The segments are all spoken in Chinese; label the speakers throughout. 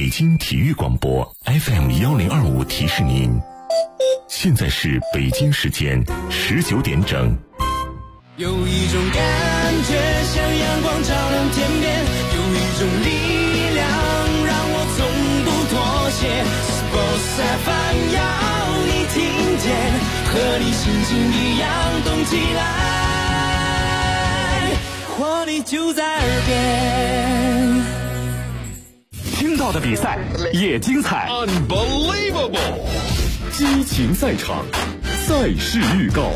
Speaker 1: 北京体育广播 FM1025提示您，现在是北京时间19点整。
Speaker 2: 有一种感觉像阳光照亮天边，有一种力量让我从不妥协。Sports FM 要你听见，和你心情一样动起来，活力就在耳边。
Speaker 3: 听到的比赛也精彩
Speaker 4: Unbelievable
Speaker 3: 激情赛场，赛事预告。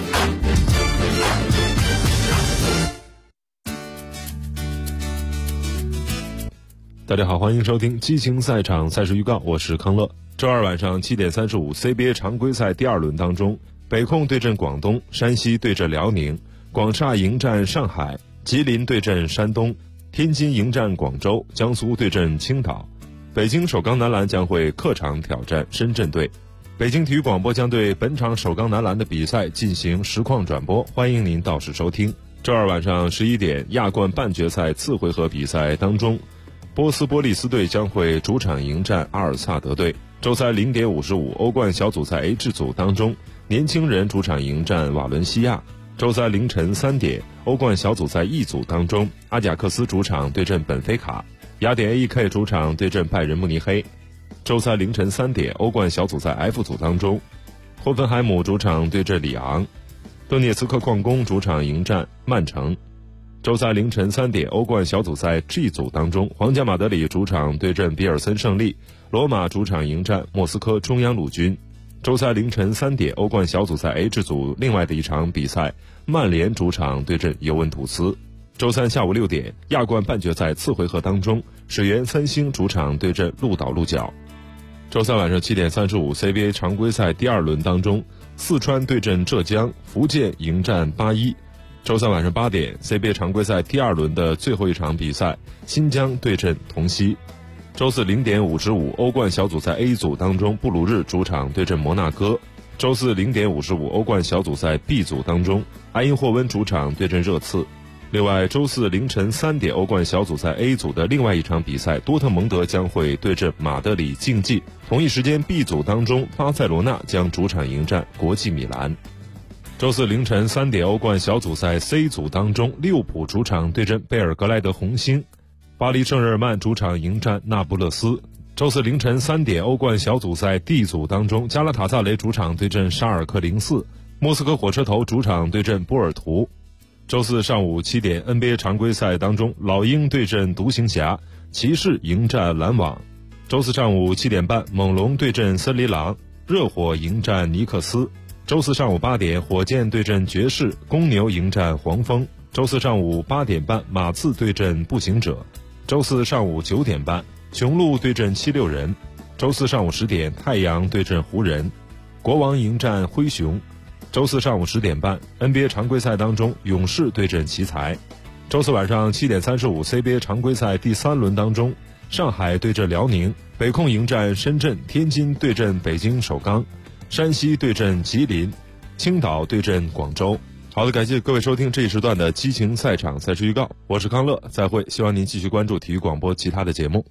Speaker 5: 大家好，欢迎收听激情赛场赛事预告，我是康乐。周二晚上7点35 CBA 常规赛第二轮当中，北控对阵广东，山西对阵辽宁，广厦迎战上海，吉林对阵山东，天津迎战广州，江苏对阵青岛。北京首钢男篮将会客场挑战深圳队。北京体育广播将对本场首钢男篮的比赛进行实况转播，欢迎您到时收听。周二晚上11点，亚冠半决赛次回合比赛当中，波斯波利斯队将会主场迎战阿尔萨德队。周三0点55，欧冠小组赛 H 组当中，年轻人主场迎战瓦伦西亚。周三凌晨3点，欧冠小组赛 E 组当中，阿贾克斯主场对阵本菲卡，雅典 AEK 主场对阵拜仁慕尼黑。周三凌晨3点，欧冠小组赛 F 组当中，霍芬海姆主场对阵里昂，顿涅茨克矿工主场迎战曼城。周三凌晨3点，欧冠小组赛 G 组当中，皇家马德里主场对阵比尔森胜利，罗马主场迎战莫斯科中央陆军。周三凌晨3点，欧冠小组赛 H 组另外的一场比赛，曼联主场对阵尤文图斯。周三下午6点，亚冠半决赛次回合当中，水源三星主场对阵鹿岛鹿角。周三晚上7点35 CBA 常规赛第二轮当中，四川对阵浙江，福建迎战81。周三晚上8点 CBA 常规赛第二轮的最后一场比赛，新疆对阵同曦。周四0点55，欧冠小组赛 A 组当中，布鲁日主场对阵摩纳哥。周四0点55，欧冠小组赛 B 组当中，埃因霍温主场对阵热刺。另外，周四凌晨3点，欧冠小组赛 A 组的另外一场比赛，多特蒙德将会对阵马德里竞技。同一时间 B 组当中，巴塞罗那将主场迎战国际米兰。周四凌晨3点，欧冠小组赛 C 组当中，利物浦主场对阵贝尔格莱德红星，巴黎圣日耳曼主场迎战那不勒斯。周四凌晨3点，欧冠小组赛 D 组当中，加拉塔萨雷主场对阵沙尔克04，莫斯科火车头主场对阵波尔图。周四上午7点 NBA 常规赛当中，老鹰对阵独行侠，骑士迎战篮网。周四上午7点半，猛龙对阵森林狼，热火迎战尼克斯。周四上午8点，火箭对阵爵士，公牛迎战黄蜂。周四上午8点半，马刺对阵步行者。周四上午9点半，雄鹿对阵76人。周四上午10点，太阳对阵湖人，国王迎战灰熊。周四上午10点半 NBA 常规赛当中，勇士对阵奇才。周四晚上7点35 CBA 常规赛第三轮当中，上海对阵辽宁，北控迎战深圳，天津对阵北京首钢，山西对阵吉林，青岛对阵广州。好的，感谢各位收听这一时段的激情赛场赛事预告，我是康乐，再会，希望您继续关注体育广播其他的节目。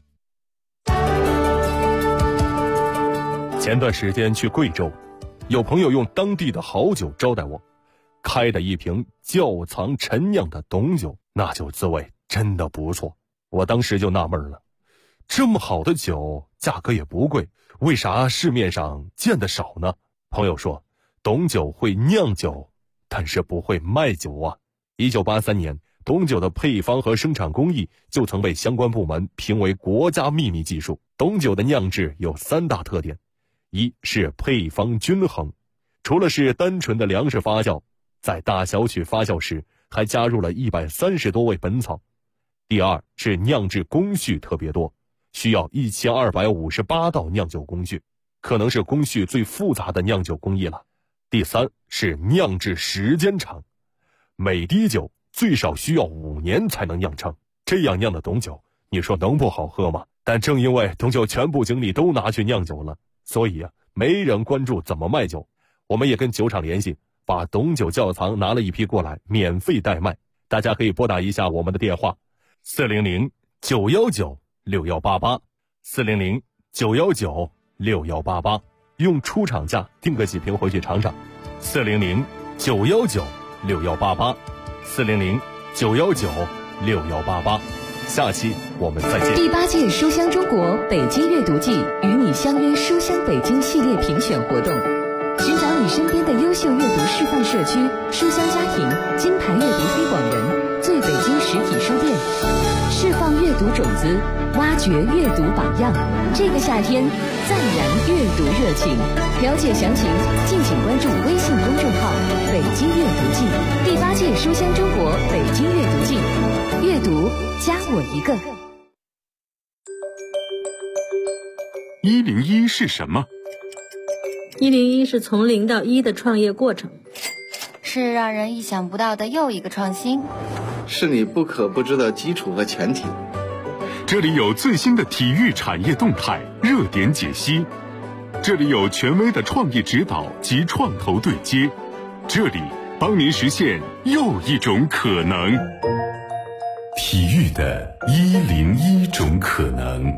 Speaker 3: 前段时间去贵州，有朋友用当地的好酒招待我，开的一瓶窖藏陈酿的董酒，那酒滋味真的不错。我当时就纳闷了，这么好的酒价格也不贵，为啥市面上见得少呢？朋友说，董酒会酿酒，但是不会卖酒啊。1983年，董酒的配方和生产工艺就曾被相关部门评为国家秘密技术。董酒的酿制有3大特点，一是配方均衡，除了是单纯的粮食发酵，在大小曲发酵时还加入了130多味本草。第二是酿制工序特别多，需要1258道酿酒工序，可能是工序最复杂的酿酒工艺了。第三是酿制时间长，每滴酒最少需要5年才能酿成，这样酿的董酒，你说能不好喝吗？但正因为董酒全部精力都拿去酿酒了，所以没人关注怎么卖酒。我们也跟酒厂联系，把董酒窖藏拿了一批过来，免费代卖。大家可以拨打一下我们的电话400-919-6188 400-919-6188，用出厂价订个几瓶回去尝尝。400-919-6188，400-919-6188。下期我们再见。
Speaker 6: 第8届书香中国北京阅读季与你相约书香北京系列评选活动，寻找你身边的优秀阅读示范社区、书香家庭、金牌阅读推广人、最北京实体书店，释放阅读种子，挖掘阅读榜样。这个夏天再燃阅读热情。了解详情，敬请关注微信公众号“北京阅读季”。第8届书香中国北京阅读季，阅读加我一个。
Speaker 1: 101是什么
Speaker 7: ？101是从0到1的创业过程，
Speaker 8: 是让人意想不到的又一个创新，
Speaker 9: 是你不可不知的基础和前提。
Speaker 1: 这里有最新的体育产业动态热点解析，这里有权威的创业指导及创投对接，这里帮您实现又一种可能。体育的101种可能。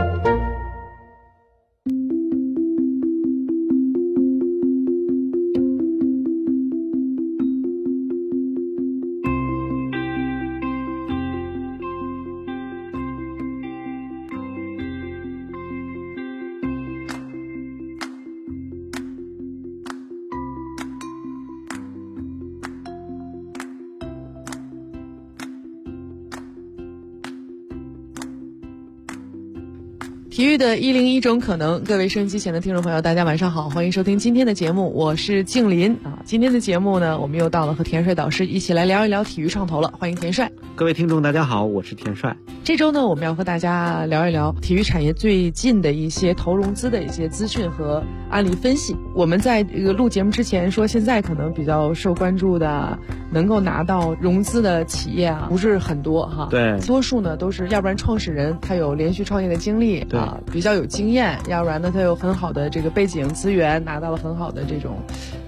Speaker 10: 体育的101种可能，各位收音机前的听众朋友，大家晚上好，欢迎收听今天的节目，我是静林啊。今天的节目呢，我们又到了和田帅导师一起来聊一聊体育创投了，欢迎田帅。
Speaker 11: 各位听众大家好，我是田帅。
Speaker 10: 这周呢，我们要和大家聊一聊体育产业最近的一些投融资的一些资讯和案例分析。我们在这个录节目之前说，现在可能比较受关注的能够拿到融资的企业啊，不是很多哈。
Speaker 11: 对，
Speaker 10: 多数呢都是要不然创始人他有连续创业的经历啊，比较有经验，要不然呢他有很好的这个背景资源，拿到了很好的这种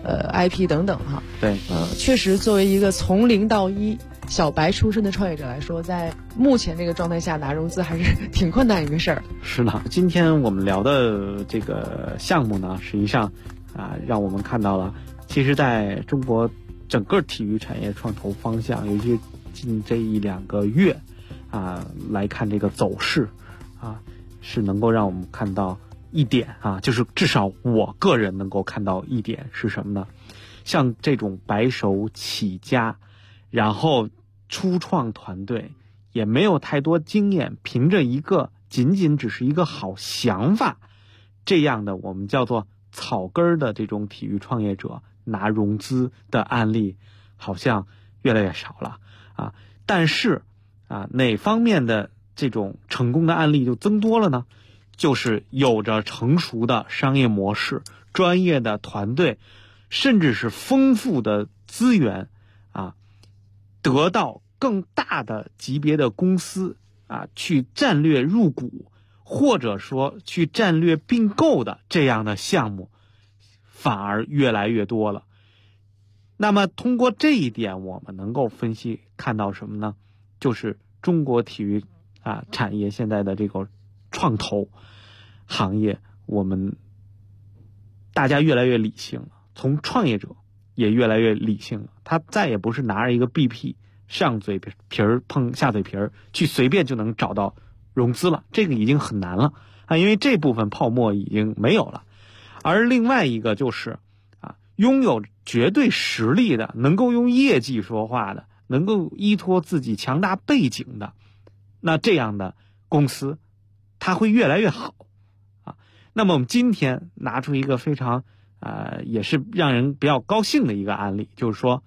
Speaker 10: IP 等等哈。
Speaker 11: 对，
Speaker 10: 确实作为一个从0到1小白出身的创业者来说，在目前这个状态下拿融资还是挺困难一个事儿。
Speaker 11: 是的，今天我们聊的这个项目呢，实际上让我们看到了，其实在中国整个体育产业创投方向，尤其近这1-2个月来看这个走势是能够让我们看到一点就是至少我个人能够看到一点是什么呢？像这种白手起家，然后初创团队也没有太多经验，凭着仅仅只是一个好想法，这样的我们叫做草根的这种体育创业者拿融资的案例好像越来越少了但是哪方面的这种成功的案例就增多了呢？就是有着成熟的商业模式、专业的团队，甚至是丰富的资源得到更大的级别的公司去战略入股，或者说去战略并购的这样的项目反而越来越多了。那么通过这一点，我们能够分析看到什么呢？就是中国体育产业现在的这个创投行业，我们大家越来越理性了，从创业者也越来越理性了，他再也不是拿着一个 BP 上嘴皮儿碰下嘴皮儿去随便就能找到融资了，这个已经很难了因为这部分泡沫已经没有了。而另外一个就是拥有绝对实力的，能够用业绩说话的，能够依托自己强大背景的，那这样的公司它会越来越好那么我们今天拿出一个非常也是让人比较高兴的一个案例，就是说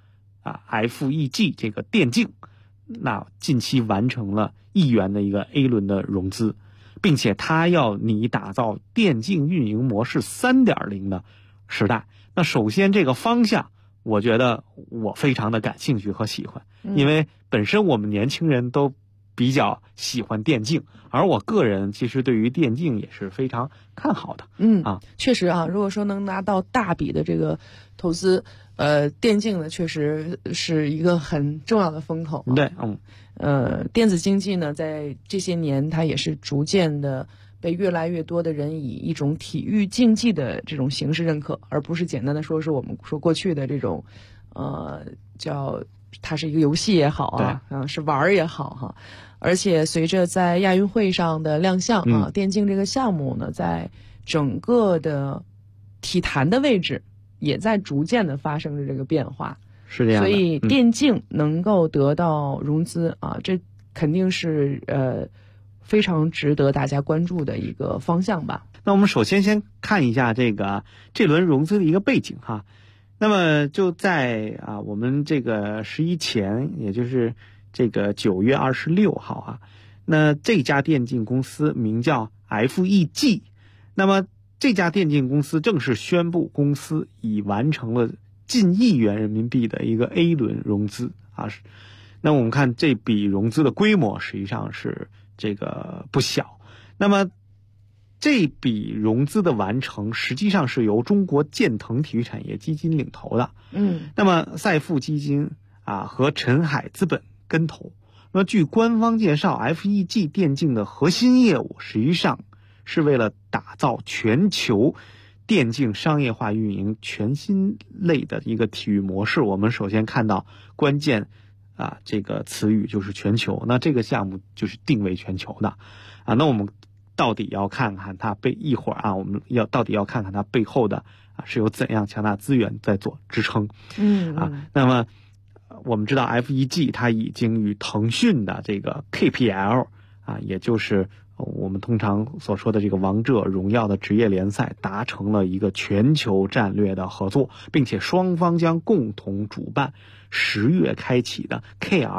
Speaker 11: FEG 这个电竞，那近期完成了1亿元的一个 A 轮的融资，并且它要你打造电竞运营模式 3.0 的时代。那首先这个方向我觉得我非常的感兴趣和喜欢，因为本身我们年轻人都比较喜欢电竞，而我个人其实对于电竞也是非常看好的。
Speaker 10: 确实如果说能拿到大笔的这个投资，电竞呢确实是一个很重要的风口。
Speaker 11: 对，
Speaker 10: 电子竞技呢在这些年它也是逐渐的被越来越多的人以一种体育竞技的这种形式认可，而不是简单的说是我们说过去的这种，叫它是一个游戏也好啊，是玩儿也好哈。而且随着在亚运会上的亮相啊，电竞这个项目呢，在整个的体坛的位置也在逐渐的发生着这个变化。
Speaker 11: 是这样的，
Speaker 10: 所以电竞能够得到融资啊，这肯定是非常值得大家关注的一个方向吧。
Speaker 11: 那我们首先看一下这轮融资的一个背景哈。那么就在我们这个11前，也就是这个9月26号啊，那这家电竞公司名叫 FEG， 那么这家电竞公司正式宣布公司已完成了近1亿元人民币的一个 A 轮融资啊。那我们看这笔融资的规模实际上是这个不小。那么这笔融资的完成实际上是由中国建腾体育产业基金领头的。那么赛富基金和陈海资本跟投。那么据官方介绍 ，FEG 电竞的核心业务实际上是为了打造全球电竞商业化运营全新类的一个体育模式。我们首先看到关键这个词语就是全球，那这个项目就是定位全球的那我们到底要看看它我们到底要看看它背后的是有怎样强大资源在做支撑。那么我们知道 FEG 它已经与腾讯的这个 KPL 也就是我们通常所说的这个王者荣耀的职业联赛达成了一个全球战略的合作，并且双方将共同主办10月开启的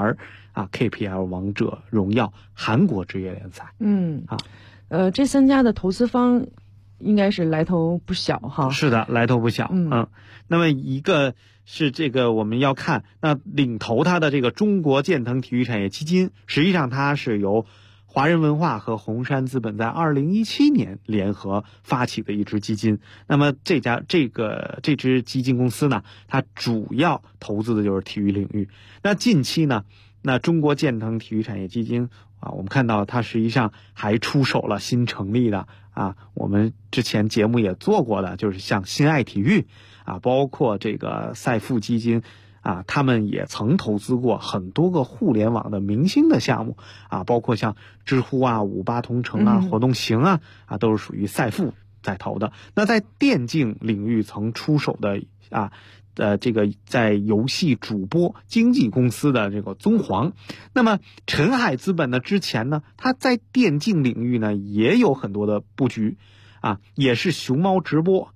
Speaker 11: KPL 王者荣耀韩国职业联赛。
Speaker 10: 这3家的投资方应该是来头不小哈。
Speaker 11: 是的，来头不小。那么一个是这个我们要看，那领头它的这个中国建腾体育产业基金，实际上它是由华人文化和红杉资本在2017年联合发起的一支基金。那么这支基金公司呢，它主要投资的就是体育领域。那近期呢，那中国建腾体育产业基金我们看到它实际上还出手了新成立的我们之前节目也做过的，就是像新爱体育包括这个赛富基金他们也曾投资过很多个互联网的明星的项目包括像知乎58同城活动行都是属于赛富在投的。那在电竞领域曾出手的这个在游戏主播经纪公司的这个宗煌。那么陈海资本呢，之前呢，他在电竞领域呢也有很多的布局也是熊猫直播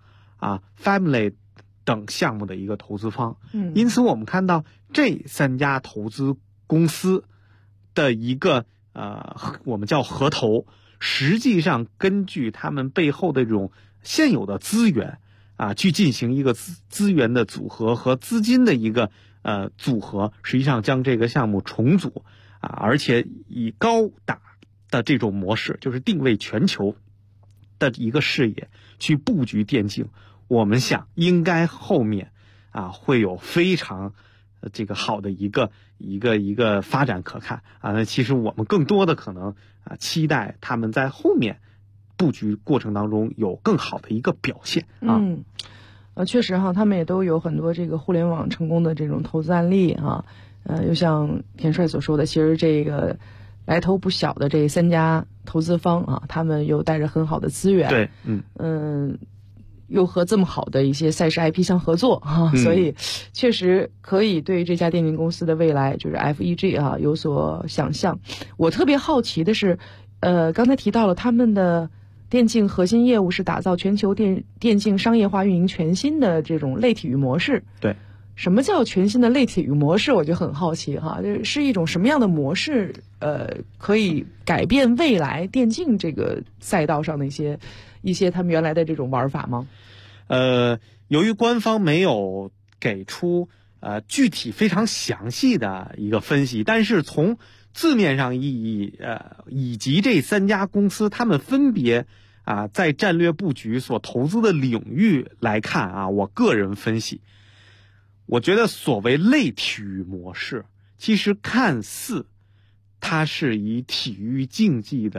Speaker 11: Family 等项目的一个投资方。因此我们看到这3家投资公司的一个我们叫合投，实际上根据他们背后的这种现有的资源去进行一个资源的组合和资金的一个组合，实际上将这个项目重组而且以高打的这种模式，就是定位全球的一个视野去布局电竞。我们想应该后面会有非常这个好的一个发展可看那其实我们更多的可能期待他们在后面布局过程当中有更好的一个表现
Speaker 10: 确实他们也都有很多这个互联网成功的这种投资案例又像田帅所说的，其实这个来头不小的这3家投资方他们又带着很好的资源，
Speaker 11: 对，
Speaker 10: 又和这么好的一些赛事 IP 相合作所以确实可以对这家电竞公司的未来，就是 FEG 有所想象。我特别好奇的是，刚才提到了他们的电竞核心业务是打造全球电竞商业化运营全新的这种类体育模式。
Speaker 11: 对，
Speaker 10: 什么叫全新的类体育模式？我就很好奇这是一种什么样的模式？可以改变未来电竞这个赛道上的一些他们原来的这种玩法吗？
Speaker 11: 由于官方没有给出具体非常详细的一个分析，但是从字面上意义以及这3家公司他们分别在战略布局所投资的领域来看我个人分析，我觉得所谓类体育模式，其实看似它是以体育竞技的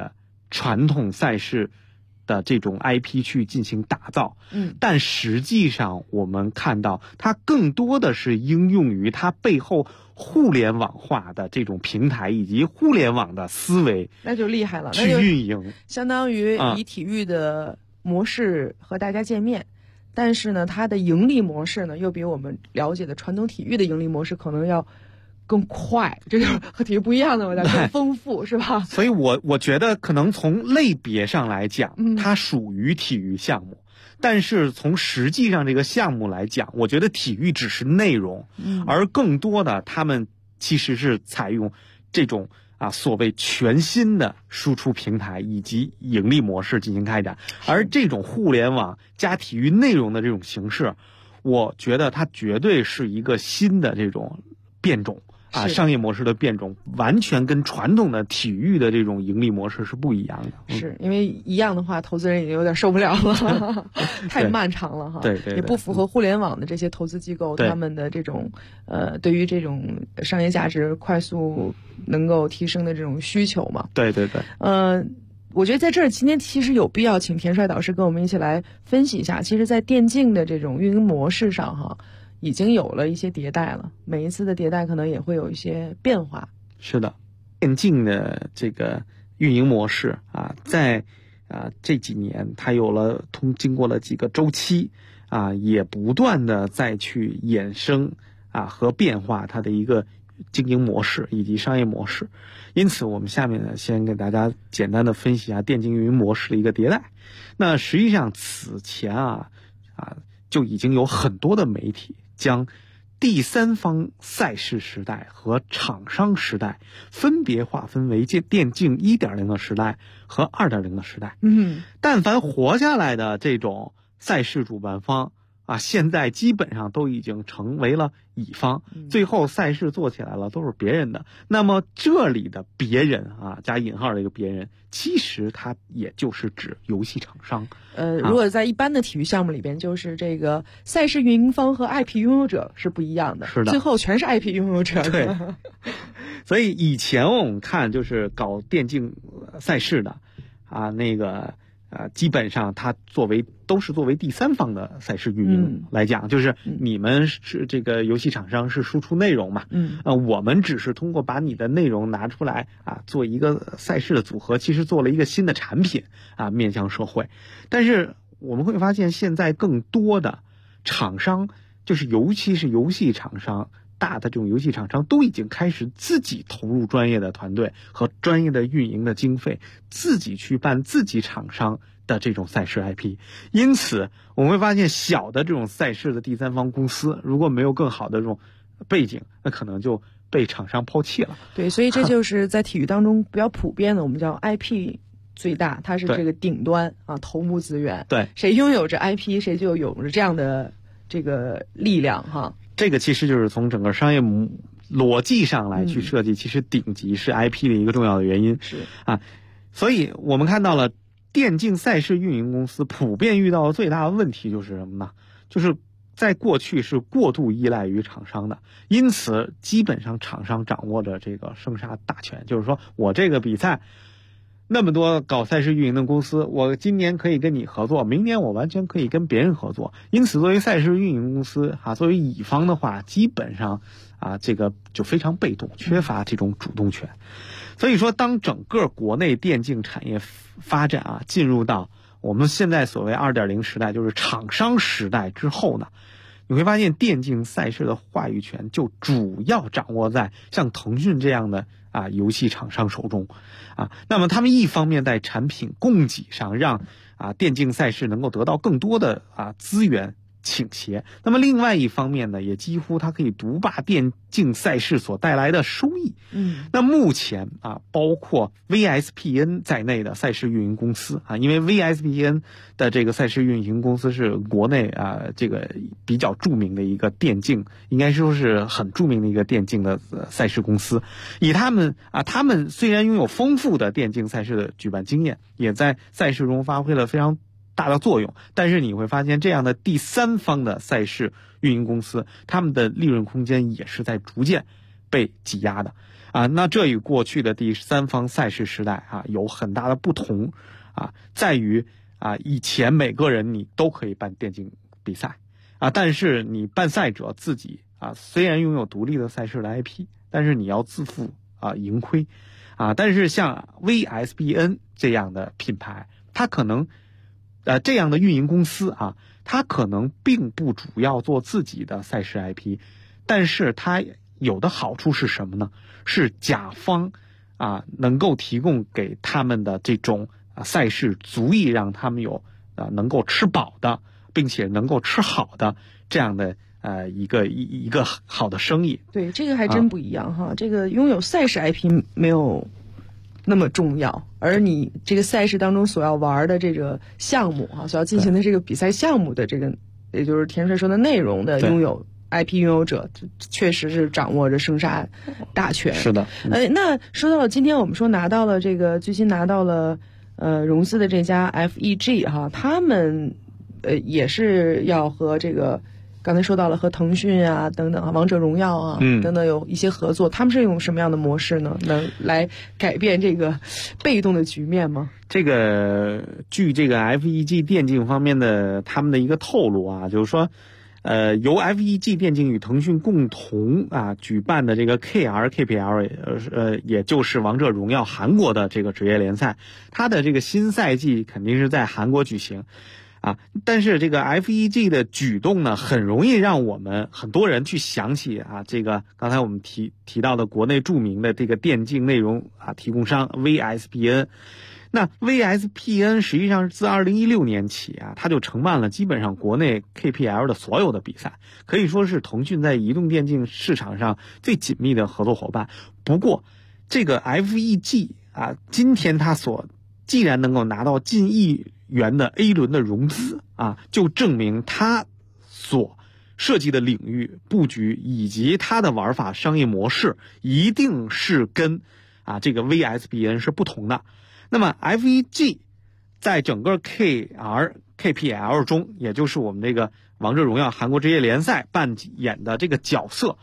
Speaker 11: 传统赛事的这种 IP 去进行打造，但实际上我们看到它更多的是应用于它背后互联网化的这种平台以及互联网的思维，
Speaker 10: 那就厉害了，
Speaker 11: 去运营，
Speaker 10: 相当于以体育的模式和大家见面。但是呢，它的盈利模式呢，又比我们了解的传统体育的盈利模式可能要更快，这就是和体育不一样的，我觉得更丰富，是吧？
Speaker 11: 所以我觉得可能从类别上来讲，它属于体育项目，但是从实际上这个项目来讲，我觉得体育只是内容，而更多的他们其实是采用这种所谓全新的输出平台以及盈利模式进行开展，而这种互联网加体育内容的这种形式，我觉得它绝对是一个新的这种变种商业模式的变种，完全跟传统的体育的这种盈利模式是不一样的。
Speaker 10: 是因为一样的话，投资人已经有点受不了了，太漫长了哈。
Speaker 11: 对，
Speaker 10: 也不符合互联网的这些投资机构他们的这种对于这种商业价值快速能够提升的这种需求嘛。
Speaker 11: 对。
Speaker 10: 我觉得在这儿今天其实有必要请田帅导师跟我们一起来分析一下，其实在电竞的这种运营模式上哈，已经有了一些迭代了，每一次的迭代可能也会有一些变化。
Speaker 11: 是的，电竞的这个运营模式在这几年它有了经过了几个周期也不断的再去衍生和变化它的一个经营模式以及商业模式。因此我们下面呢先给大家简单的分析一下电竞运营模式的一个迭代。那实际上此前就已经有很多的媒体将第三方赛事时代和厂商时代分别划分为电竞 1.0 的时代和 2.0 的时代。但凡活下来的这种赛事主办方现在基本上都已经成为了乙方，最后赛事做起来了都是别人的。那么这里的别人加引号的一个别人，其实它也就是指游戏厂商。
Speaker 10: 如果在一般的体育项目里边，就是这个赛事运营方和 IP 拥有者是不一样的，
Speaker 11: 是的，
Speaker 10: 最后全是 IP 拥有者。
Speaker 11: 对，所以以前我们看就是搞电竞赛事的基本上它都是作为第三方的赛事运营来讲，就是你们是这个游戏厂商是输出内容嘛，我们只是通过把你的内容拿出来做一个赛事的组合，其实做了一个新的产品面向社会。但是我们会发现现在更多的厂商，就是尤其是游戏厂商，大的这种游戏厂商都已经开始自己投入专业的团队和专业的运营的经费，自己去办自己厂商的这种赛事 IP。 因此我们会发现小的这种赛事的第三方公司如果没有更好的这种背景，那可能就被厂商抛弃了。
Speaker 10: 对，所以这就是在体育当中比较普遍的，我们叫 IP 最大，它是这个顶端投入资源，
Speaker 11: 对，
Speaker 10: 谁拥有着 IP 谁就有着这样的这个力量
Speaker 11: 这个其实就是从整个商业逻辑上来去设计，其实顶级是 IP 的一个重要的原因。
Speaker 10: 是
Speaker 11: 所以我们看到了电竞赛事运营公司普遍遇到的最大的问题就是什么呢？就是在过去是过度依赖于厂商的，因此基本上厂商掌握着这个生杀大权，就是说我这个比赛那么多搞赛事运营的公司，我今年可以跟你合作，明年我完全可以跟别人合作。因此作为赛事运营公司作为乙方的话，基本上这个就非常被动，缺乏这种主动权。所以说当整个国内电竞产业发展进入到我们现在所谓 2.0 时代，就是厂商时代之后呢，你会发现电竞赛事的话语权就主要掌握在像腾讯这样的游戏厂商手中那么他们一方面在产品供给上让电竞赛事能够得到更多的资源倾斜，那么另外一方面呢，也几乎它可以独霸电竞赛事所带来的收益。那目前包括 VSPN 在内的赛事运营公司因为 VSPN 的这个赛事运营公司是国内这个比较著名的一个电竞，应该说是很著名的一个电竞的赛事公司。以他们虽然拥有丰富的电竞赛事的举办经验，也在赛事中发挥了非常大的作用，但是你会发现这样的第三方的赛事运营公司，他们的利润空间也是在逐渐被挤压的啊。那这与过去的第三方赛事时代啊有很大的不同啊，在于啊以前每个人你都可以办电竞比赛啊，但是你办赛者自己啊虽然拥有独立的赛事的 IP， 但是你要自负啊盈亏啊。但是像 VSBN 这样的品牌，它可能这样的运营公司啊，它可能并不主要做自己的赛事 IP， 但是它有的好处是什么呢？是甲方啊能够提供给他们的这种赛事，足以让他们有能够吃饱的，并且能够吃好的这样的一个好的生意。
Speaker 10: 对，这个还真不一样哈。这个拥有赛事 IP 没有那么重要，而你这个赛事当中所要玩的这个项目啊，所要进行的这个比赛项目的这个，也就是田帅说的内容的拥有 IP 拥有者，确实是掌握着生杀大权。
Speaker 11: 是的。
Speaker 10: 那说到了今天我们说拿到了这个最新拿到了融资的这家 FEG 哈，他们也是要和这个。刚才说到了和腾讯啊等等啊，王者荣耀啊等等有一些合作，他们是用什么样的模式呢？能来改变这个被动的局面吗？
Speaker 11: 这个据这个 FEG 电竞方面的他们的一个透露啊，就是说，由 FEG 电竞与腾讯共同举办的这个 KPL， 也就是王者荣耀韩国的这个职业联赛，它的这个新赛季肯定是在韩国举行。但是这个 FEG 的举动呢，很容易让我们很多人去想起这个刚才我们提到的国内著名的这个电竞内容提供商 VSBN。那 VSBN 实际上是自2016年起它就承办了基本上国内 KPL 的所有的比赛，可以说是腾讯在移动电竞市场上最紧密的合作伙伴。不过这个 FEG 今天它既然能够拿到近亿元的 A 轮的融资就证明他所设计的领域布局以及他的玩法商业模式一定是跟这个 VSBN 是不同的。那么 FEG 在整个 KPL 中，也就是我们这个王者荣耀韩国职业联赛扮演的这个角色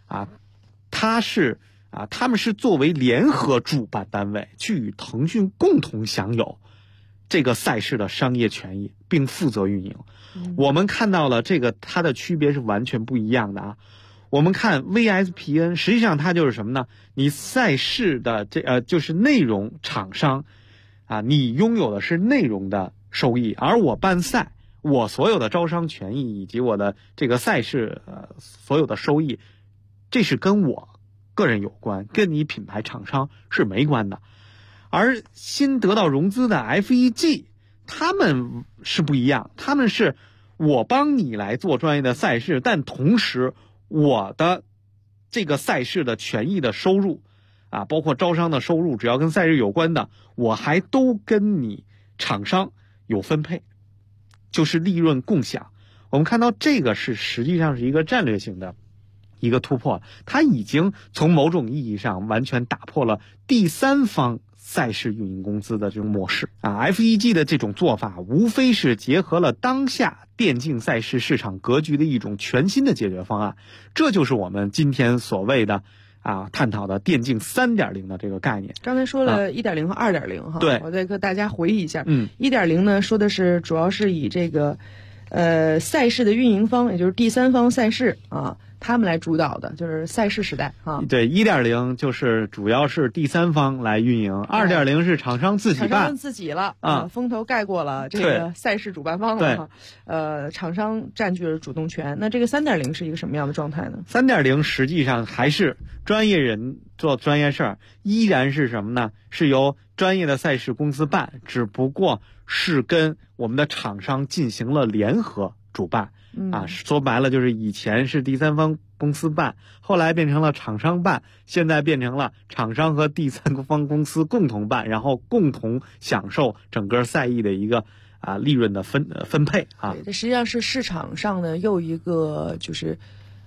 Speaker 11: 他们是作为联合主办单位去与腾讯共同享有这个赛事的商业权益，并负责运营。我们看到了这个它的区别是完全不一样的我们看 VSBN 实际上它就是什么呢？你赛事的就是内容厂商你拥有的是内容的收益，而我办赛，我所有的招商权益以及我的这个赛事所有的收益，这是跟我个人有关，跟你品牌厂商是没关的。而新得到融资的 FEG 他们是不一样，他们是我帮你来做专业的赛事，但同时我的这个赛事的权益的收入包括招商的收入，只要跟赛事有关的，我还都跟你厂商有分配，就是利润共享。我们看到这个实际上是一个战略性的一个突破，它已经从某种意义上完全打破了第三方赛事运营公司的这种模式FEG 的这种做法无非是结合了当下电竞赛事市场格局的一种全新的解决方案，这就是我们今天所谓的探讨的电竞 3.0 的这个概念。
Speaker 10: 刚才说了 1.0 和 2.0 哈，
Speaker 11: 对，
Speaker 10: 我再跟大家回忆一下。1.0 呢说的是主要是以这个赛事的运营方，也就是第三方赛事他们来主导的，就是赛事时代
Speaker 11: 对， 1.0 就是主要是第三方来运营，2.0 是厂商自己办，
Speaker 10: 厂商自己了风头盖过了这个赛事主办方了厂商占据了主动权。那这个 3.0 是一个什么样的状态呢？
Speaker 11: 3.0 实际上还是专业人做专业事儿，依然是什么呢？是由专业的赛事公司办，只不过是跟我们的厂商进行了联合主办说白了就是以前是第三方公司办，后来变成了厂商办，现在变成了厂商和第三方公司共同办，然后共同享受整个赛役的一个利润的分配
Speaker 10: 对，这实际上是市场上的又一个就是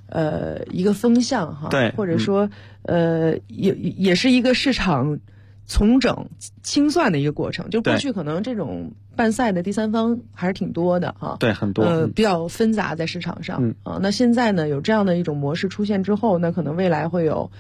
Speaker 10: 一个风向
Speaker 11: 对，
Speaker 10: 或者说也是一个市场重整清算的一个过程。就过去可能这种办赛的第三方还是挺多的哈，
Speaker 11: 对，很多，
Speaker 10: 比较纷杂在市场上。那现在呢有这样的一种模式出现之后，那可能未来会有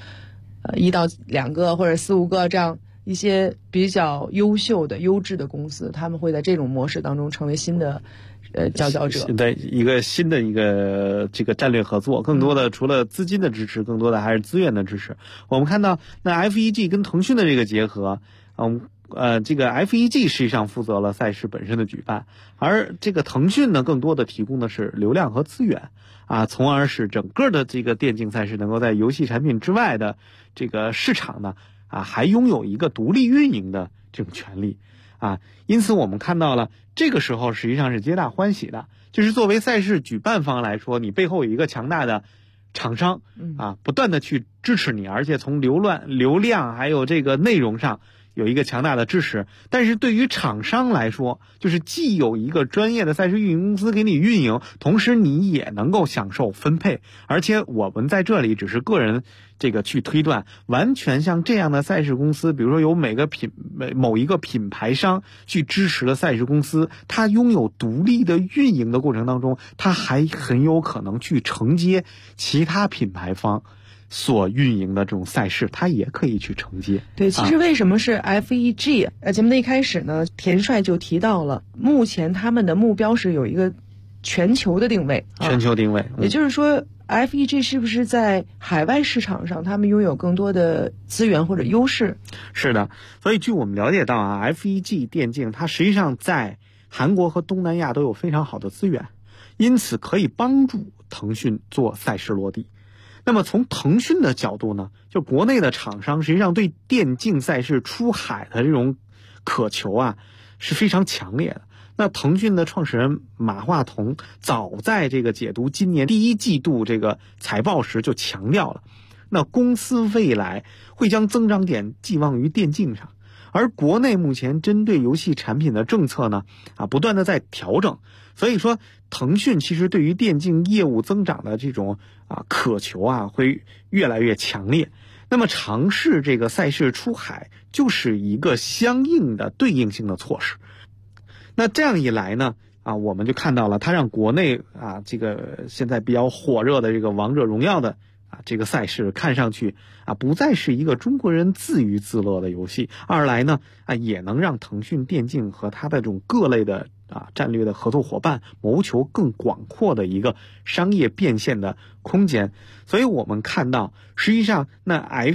Speaker 10: 1到2个或者4、5个这样一些比较优秀的优质的公司，他们会在这种模式当中成为新的佼佼者。
Speaker 11: 对，一个新的一个这个战略合作，更多的除了资金的支持，更多的还是资源的支持。我们看到那 FEG 跟腾讯的这个结合，这个 FEG 实际上负责了赛事本身的举办，而这个腾讯呢，更多的提供的是流量和资源从而使整个的这个电竞赛事能够在游戏产品之外的这个市场呢还拥有一个独立运营的这种权利因此我们看到了这个时候实际上是皆大欢喜的，就是作为赛事举办方来说，你背后有一个强大的厂商不断的去支持你，而且从流量还有这个内容上有一个强大的支持。但是对于厂商来说，就是既有一个专业的赛事运营公司给你运营，同时你也能够享受分配。而且我们在这里只是个人这个去推断，完全像这样的赛事公司，比如说有某一个品牌商去支持的赛事公司，它拥有独立的运营的过程当中，它还很有可能去承接其他品牌方所运营的这种赛事，它也可以去承接。
Speaker 10: 对，其实为什么是 FEG？节目的一开始呢，田帅就提到了，目前他们的目标是有一个全球的定位。
Speaker 11: 全球定位，
Speaker 10: 也就是说 FEG 是不是在海外市场上他们拥有更多的资源或者优势？
Speaker 11: 是的，所以据我们了解到FEG 电竞它实际上在韩国和东南亚都有非常好的资源，因此可以帮助腾讯做赛事落地。那么从腾讯的角度呢，就国内的厂商实际上对电竞赛事出海的这种渴求是非常强烈的。那腾讯的创始人马化腾早在这个解读今年第1季度这个财报时就强调了，那公司未来会将增长点寄望于电竞上。而国内目前针对游戏产品的政策呢不断的在调整，所以说腾讯其实对于电竞业务增长的这种渴求会越来越强烈。那么尝试这个赛事出海就是一个相应的对应性的措施。那这样一来呢我们就看到了它让国内这个现在比较火热的这个王者荣耀的这个赛事看上去不再是一个中国人自娱自乐的游戏，二来呢也能让腾讯电竞和它的这种各类的战略的合作伙伴谋求更广阔的一个商业变现的空间。所以我们看到实际上那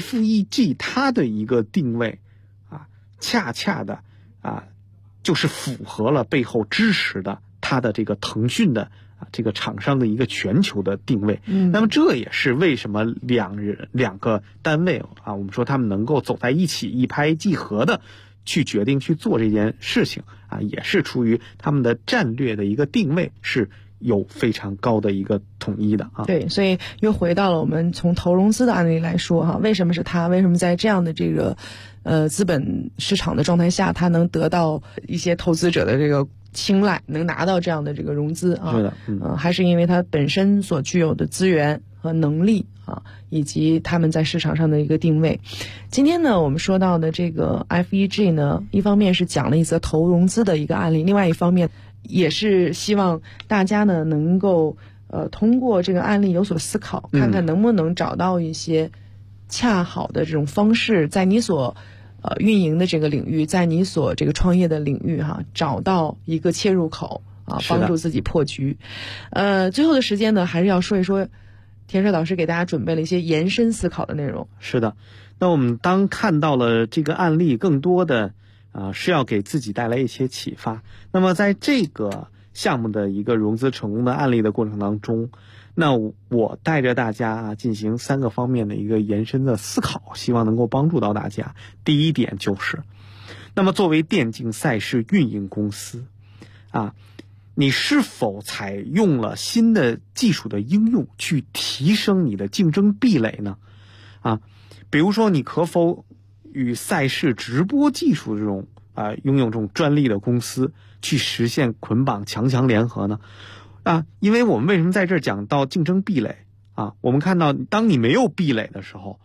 Speaker 11: FEG 它的一个定位恰恰的就是符合了背后支持的它的这个腾讯的这个厂商的一个全球的定位。那么这也是为什么两个单位我们说他们能够走在一起一拍即合的去决定去做这件事情也是出于他们的战略的一个定位是有非常高的一个统一的
Speaker 10: 对，所以又回到了我们从投融资的案例来说为什么是他？为什么在这样的这个资本市场的状态下，他能得到一些投资者的这个青睐，能拿到这样的这个融资
Speaker 11: 是的，
Speaker 10: 还是因为他本身所具有的资源和能力以及他们在市场上的一个定位。今天呢，我们说到的这个 FEG 呢，一方面是讲了一则投融资的一个案例，另外一方面也是希望大家呢能够通过这个案例有所思考，看看能不能找到一些恰好的这种方式，在你所运营的这个领域，在你所这个创业的领域找到一个切入口帮助自己破局。最后的时间呢，还是要说一说田帅老师给大家准备了一些延伸思考的内容。
Speaker 11: 是的，那我们当看到了这个案例，更多的是要给自己带来一些启发。那么在这个项目的一个融资成功的案例的过程当中，那我带着大家进行3个方面的一个延伸的思考，希望能够帮助到大家。第一点就是，那么作为电竞赛事运营公司你是否采用了新的技术的应用去提升你的竞争壁垒呢？比如说你可否与赛事直播技术这种拥有这种专利的公司去实现捆绑强联合呢？因为我们为什么在这儿讲到竞争壁垒我们看到当你没有壁垒的时候，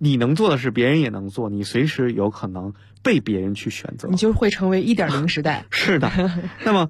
Speaker 11: 你能做的事别人也能做，你随时有可能被别人去选择，
Speaker 10: 你就会成为1.0时代。
Speaker 11: 是的。那么